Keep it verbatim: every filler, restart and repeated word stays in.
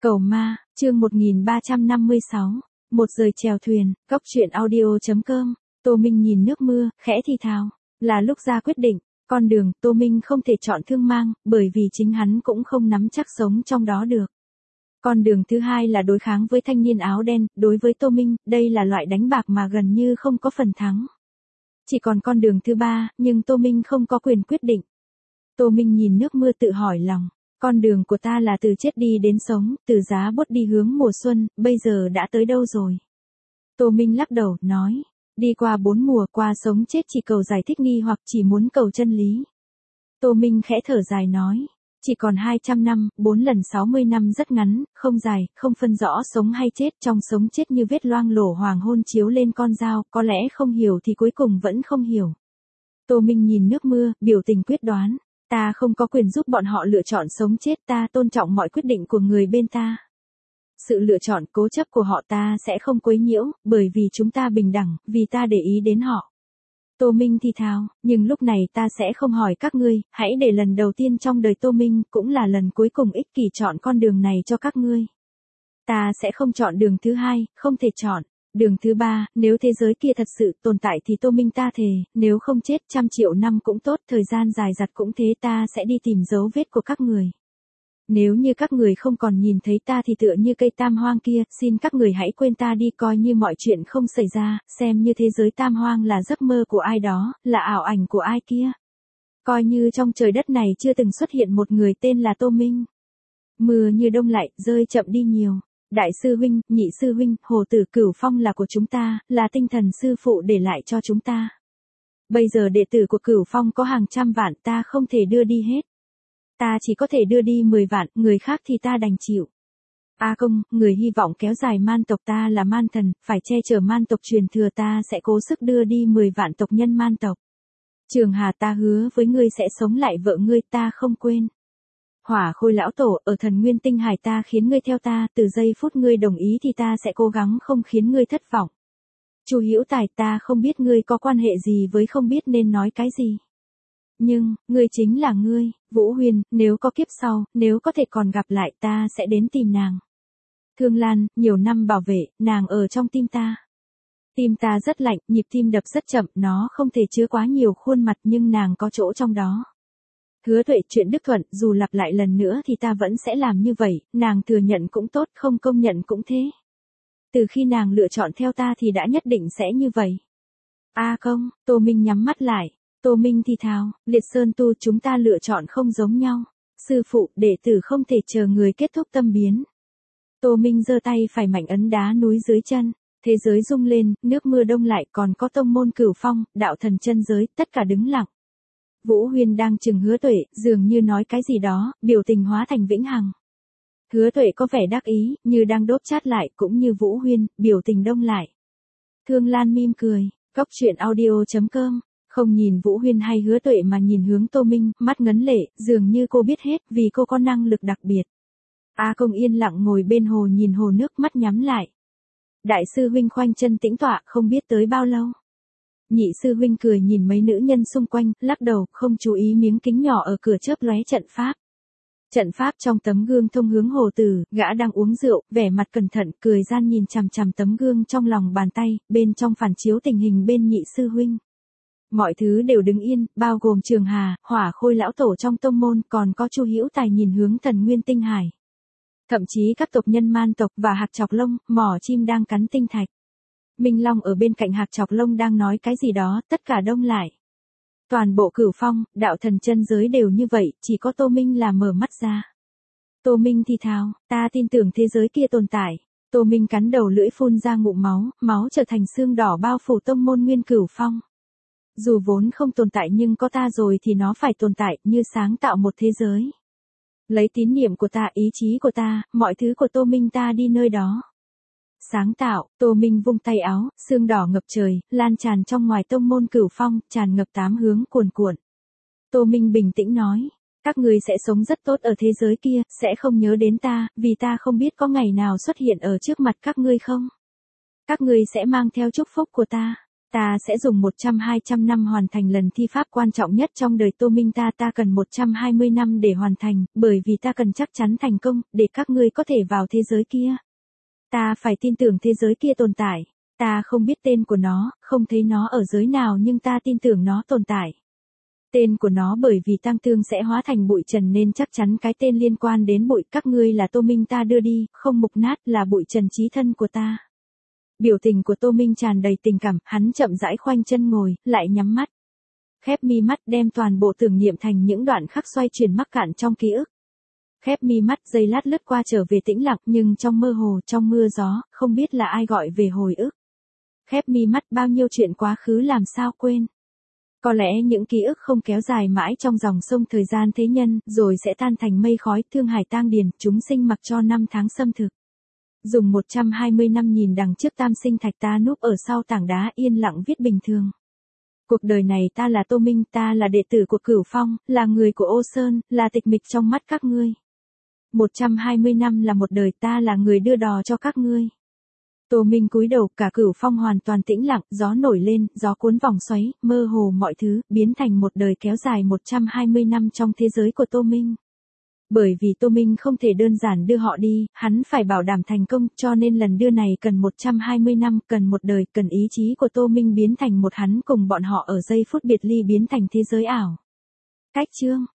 Cầu ma, chương một nghìn ba trăm năm mươi sáu. Một giờ chèo thuyền, góc truyện audio.com. Tô Minh nhìn nước mưa, khẽ thì thào. Là lúc ra quyết định, con đường, Tô Minh không thể chọn thương mang, bởi vì chính hắn cũng không nắm chắc sống trong đó được. Con đường thứ hai là đối kháng với thanh niên áo đen, đối với Tô Minh, đây là loại đánh bạc mà gần như không có phần thắng. Chỉ còn con đường thứ ba, nhưng Tô Minh không có quyền quyết định. Tô Minh nhìn nước mưa tự hỏi lòng. Con đường của ta là từ chết đi đến sống, từ giá bút đi hướng mùa xuân, bây giờ đã tới đâu rồi? Tô Minh lắc đầu, nói, đi qua bốn mùa, qua sống chết chỉ cầu giải thích nghi hoặc chỉ muốn cầu chân lý. Tô Minh khẽ thở dài nói, chỉ còn hai trăm năm, bốn lần sáu mươi năm rất ngắn, không dài, không phân rõ sống hay chết, trong sống chết như vết loang lổ hoàng hôn chiếu lên con dao, có lẽ không hiểu thì cuối cùng vẫn không hiểu. Tô Minh nhìn nước mưa, biểu tình quyết đoán. Ta không có quyền giúp bọn họ lựa chọn sống chết, ta tôn trọng mọi quyết định của người bên ta. Sự lựa chọn cố chấp của họ ta sẽ không quấy nhiễu, bởi vì chúng ta bình đẳng, vì ta để ý đến họ. Tô Minh thì thào, nhưng lúc này ta sẽ không hỏi các ngươi, hãy để lần đầu tiên trong đời Tô Minh, cũng là lần cuối cùng ích kỷ chọn con đường này cho các ngươi. Ta sẽ không chọn đường thứ hai, không thể chọn. Đường thứ ba, nếu thế giới kia thật sự tồn tại thì Tô Minh ta thề, nếu không chết trăm triệu năm cũng tốt, thời gian dài dặt cũng thế, ta sẽ đi tìm dấu vết của các người. Nếu như các người không còn nhìn thấy ta thì tựa như cây tam hoang kia, xin các người hãy quên ta đi, coi như mọi chuyện không xảy ra, xem như thế giới tam hoang là giấc mơ của ai đó, là ảo ảnh của ai kia. Coi như trong trời đất này chưa từng xuất hiện một người tên là Tô Minh. Mưa như đông lại, rơi chậm đi nhiều. Đại sư huynh, nhị sư huynh, Hồ Tử Cửu Phong là của chúng ta, là tinh thần sư phụ để lại cho chúng ta. Bây giờ đệ tử của Cửu Phong có hàng trăm vạn, ta không thể đưa đi hết. Ta chỉ có thể đưa đi mười vạn, người khác thì ta đành chịu. A Công, người hy vọng kéo dài man tộc, ta là man thần, phải che chở man tộc truyền thừa, ta sẽ cố sức đưa đi mười vạn tộc nhân man tộc. Trường Hà, ta hứa với ngươi sẽ sống lại vợ ngươi, ta không quên. Hỏa Khôi lão tổ, ở Thần Nguyên Tinh Hải ta khiến ngươi theo ta, từ giây phút ngươi đồng ý thì ta sẽ cố gắng không khiến ngươi thất vọng. Chu Hữu Tài, ta không biết ngươi có quan hệ gì với không biết nên nói cái gì. Nhưng, ngươi chính là ngươi, Vũ Huyền, nếu có kiếp sau, nếu có thể còn gặp lại, ta sẽ đến tìm nàng. Thương Lan, nhiều năm bảo vệ, nàng ở trong tim ta. Tim ta rất lạnh, nhịp tim đập rất chậm, nó không thể chứa quá nhiều khuôn mặt nhưng nàng có chỗ trong đó. Hứa Tuệ, chuyện Đức Thuận, dù lặp lại lần nữa thì ta vẫn sẽ làm như vậy, nàng thừa nhận cũng tốt, không công nhận cũng thế. Từ khi nàng lựa chọn theo ta thì đã nhất định sẽ như vậy. A Công, Tô Minh nhắm mắt lại. Tô Minh thì thào, Liệt Sơn Tu, chúng ta lựa chọn không giống nhau. Sư phụ, đệ tử không thể chờ người kết thúc tâm biến. Tô Minh giơ tay phải mạnh ấn đá núi dưới chân. Thế giới rung lên, nước mưa đông lại, còn có tông môn Cửu Phong, đạo thần chân giới, tất cả đứng lặng. Vũ Huyền đang chừng Hứa Tuệ, dường như nói cái gì đó, biểu tình hóa thành vĩnh hằng. Hứa Tuệ có vẻ đắc ý, như đang đốt chát lại, cũng như Vũ Huyền, biểu tình đông lại. Thương Lan mỉm cười, góc truyện audio.com, không nhìn Vũ Huyền hay Hứa Tuệ mà nhìn hướng Tô Minh, mắt ngấn lệ, dường như cô biết hết, vì cô có năng lực đặc biệt. A Công yên lặng ngồi bên hồ nhìn hồ nước, mắt nhắm lại. Đại sư huynh khoanh chân tĩnh tọa, không biết tới bao lâu. Nhị sư huynh cười nhìn mấy nữ nhân xung quanh, lắc đầu, không chú ý miếng kính nhỏ ở cửa chớp lóe trận pháp. Trận pháp trong tấm gương thông hướng Hồ Tử, gã đang uống rượu, vẻ mặt cẩn thận, cười gian nhìn chằm chằm tấm gương trong lòng bàn tay, bên trong phản chiếu tình hình bên nhị sư huynh. Mọi thứ đều đứng yên, bao gồm Trường Hà, Hỏa Khôi lão tổ trong tông môn, còn có Chu Hữu Tài nhìn hướng Thần Nguyên Tinh Hải. Thậm chí các tộc nhân man tộc và Hạc Chọc Lông, mỏ chim đang cắn tinh thạch. Minh Long ở bên cạnh Hạc Chọc Lông đang nói cái gì đó, tất cả đông lại. Toàn bộ Cửu Phong, đạo thần chân giới đều như vậy, chỉ có Tô Minh là mở mắt ra. Tô Minh thì thào, ta tin tưởng thế giới kia tồn tại. Tô Minh cắn đầu lưỡi phun ra ngụm máu, máu trở thành xương đỏ bao phủ tông môn Nguyên Cửu Phong. Dù vốn không tồn tại nhưng có ta rồi thì nó phải tồn tại, như sáng tạo một thế giới. Lấy tín niệm của ta, ý chí của ta, mọi thứ của Tô Minh ta đi nơi đó. Sáng tạo, Tô Minh vung tay áo, sương đỏ ngập trời, lan tràn trong ngoài tông môn Cửu Phong, tràn ngập tám hướng cuồn cuộn. Tô Minh bình tĩnh nói, các người sẽ sống rất tốt ở thế giới kia, sẽ không nhớ đến ta, vì ta không biết có ngày nào xuất hiện ở trước mặt các ngươi không. Các ngươi sẽ mang theo chúc phúc của ta. Ta sẽ dùng một trăm hai trăm năm hoàn thành lần thi pháp quan trọng nhất trong đời Tô Minh ta. Ta cần một trăm hai mươi năm để hoàn thành, bởi vì ta cần chắc chắn thành công, để các ngươi có thể vào thế giới kia. Ta phải tin tưởng thế giới kia tồn tại. Ta không biết tên của nó, không thấy nó ở giới nào nhưng ta tin tưởng nó tồn tại. Tên của nó bởi vì tang thương sẽ hóa thành bụi trần nên chắc chắn cái tên liên quan đến bụi các ngươi là Tô Minh ta đưa đi, không mục nát là bụi trần chí thân của ta. Biểu tình của Tô Minh tràn đầy tình cảm, hắn chậm rãi khoanh chân ngồi, lại nhắm mắt. Khép mi mắt đem toàn bộ tưởng niệm thành những đoạn khắc xoay chuyển mắc cạn trong ký ức. Khép mi mắt giây lát lướt qua trở về tĩnh lặng nhưng trong mơ hồ, trong mưa gió, không biết là ai gọi về hồi ức. Khép mi mắt bao nhiêu chuyện quá khứ làm sao quên. Có lẽ những ký ức không kéo dài mãi trong dòng sông thời gian thế nhân, rồi sẽ tan thành mây khói, thương hải tang điền, chúng sinh mặc cho năm tháng xâm thực. Dùng một trăm hai mươi năm nhìn đằng trước tam sinh thạch ta núp ở sau tảng đá yên lặng viết bình thường. Cuộc đời này ta là Tô Minh, ta là đệ tử của Cửu Phong, là người của Ô Sơn, là tịch mịch trong mắt các ngươi. một trăm hai mươi năm là một đời, ta là người đưa đò cho các ngươi. Tô Minh cúi đầu, cả Cửu Phong hoàn toàn tĩnh lặng, gió nổi lên, gió cuốn vòng xoáy, mơ hồ mọi thứ, biến thành một đời kéo dài một trăm hai mươi năm trong thế giới của Tô Minh. Bởi vì Tô Minh không thể đơn giản đưa họ đi, hắn phải bảo đảm thành công, cho nên lần đưa này cần một trăm hai mươi năm, cần một đời, cần ý chí của Tô Minh biến thành một hắn cùng bọn họ ở giây phút biệt ly biến thành thế giới ảo. Cách chương